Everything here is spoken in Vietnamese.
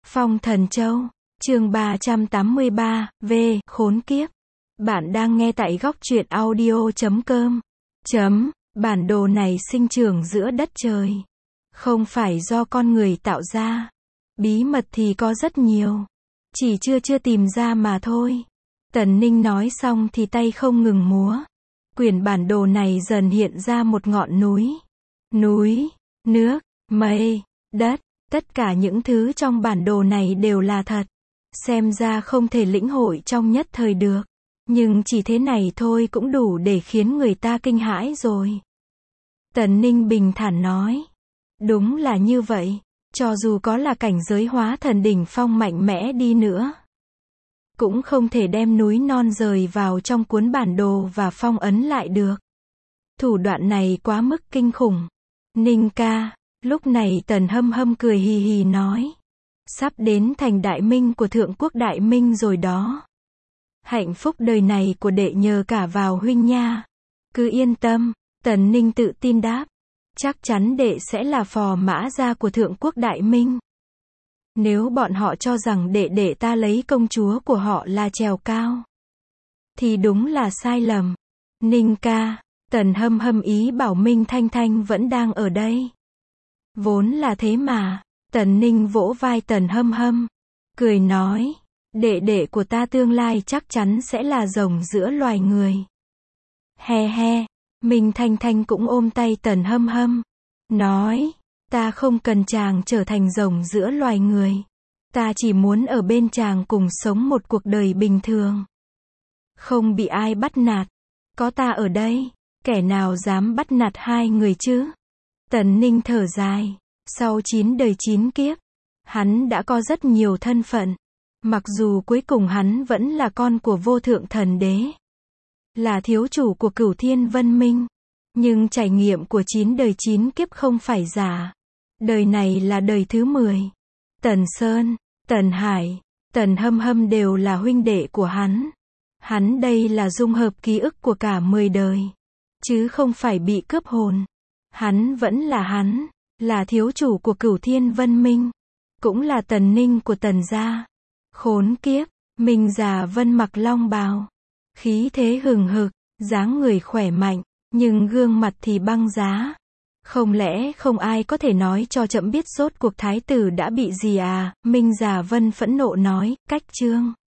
Phong Thần Châu, chương 383, khốn kiếp. Bạn đang nghe tại góc truyện audio.com. Bản đồ này sinh trưởng giữa đất trời. Không phải do con người tạo ra. Bí mật thì có rất nhiều. Chỉ chưa tìm ra mà thôi. Tần Ninh nói xong thì tay không ngừng múa. Quyển bản đồ này dần hiện ra một ngọn núi. Núi, nước, mây, đất. Tất cả những thứ trong bản đồ này đều là thật. Xem ra không thể lĩnh hội trong nhất thời được. Nhưng chỉ thế này thôi cũng đủ để khiến người ta kinh hãi rồi. Tần Ninh bình thản nói. Đúng là như vậy. Cho dù có là cảnh giới hóa thần đỉnh phong mạnh mẽ đi nữa, cũng không thể đem núi non rời vào trong cuốn bản đồ và phong ấn lại được. Thủ đoạn này quá mức kinh khủng. Ninh ca. Lúc này Tần Hâm Hâm cười hì hì nói. Sắp đến thành đại minh của Thượng Quốc Đại Minh rồi đó. Hạnh phúc đời này của đệ nhờ cả vào huynh nha. Cứ yên tâm, Tần Ninh tự tin đáp. Chắc chắn đệ sẽ là phò mã gia của Thượng Quốc Đại Minh. Nếu bọn họ cho rằng đệ ta lấy công chúa của họ là trèo cao, thì đúng là sai lầm. Ninh ca. Tần Hâm Hâm ý bảo Minh Thanh Thanh vẫn đang ở đây. Vốn là thế mà. Tần Ninh vỗ vai Tần Hâm Hâm, cười nói, đệ của ta tương lai chắc chắn sẽ là rồng giữa loài người. He he. Minh Thanh Thanh cũng ôm tay Tần Hâm Hâm, nói, ta không cần chàng trở thành rồng giữa loài người. Ta chỉ muốn ở bên chàng cùng sống một cuộc đời bình thường. Không bị ai bắt nạt. Có ta ở đây, kẻ nào dám bắt nạt hai người chứ? Tần Ninh thở dài. Sau 9 đời 9 kiếp, hắn đã có rất nhiều thân phận. Mặc dù cuối cùng hắn vẫn là con của vô thượng thần đế, là thiếu chủ của Cửu Thiên Vân Minh. Nhưng trải nghiệm của 9 đời 9 kiếp không phải giả. Đời này là đời thứ 10. Tần Sơn, Tần Hải, Tần Hâm Hâm đều là huynh đệ của hắn. Hắn đây là dung hợp ký ức của cả 10 đời, chứ không phải bị cướp hồn. Hắn vẫn là hắn. Là thiếu chủ của Cửu Thiên Vân Minh, cũng là Tần Ninh của Tần gia. Khốn kiếp. Minh Già Vân mặc long bào, khí thế hừng hực, dáng người khỏe mạnh, nhưng gương mặt thì băng giá. Không lẽ không ai có thể nói cho trẫm biết rốt cuộc thái tử đã bị gì à? Minh Già Vân phẫn nộ nói. Cách chương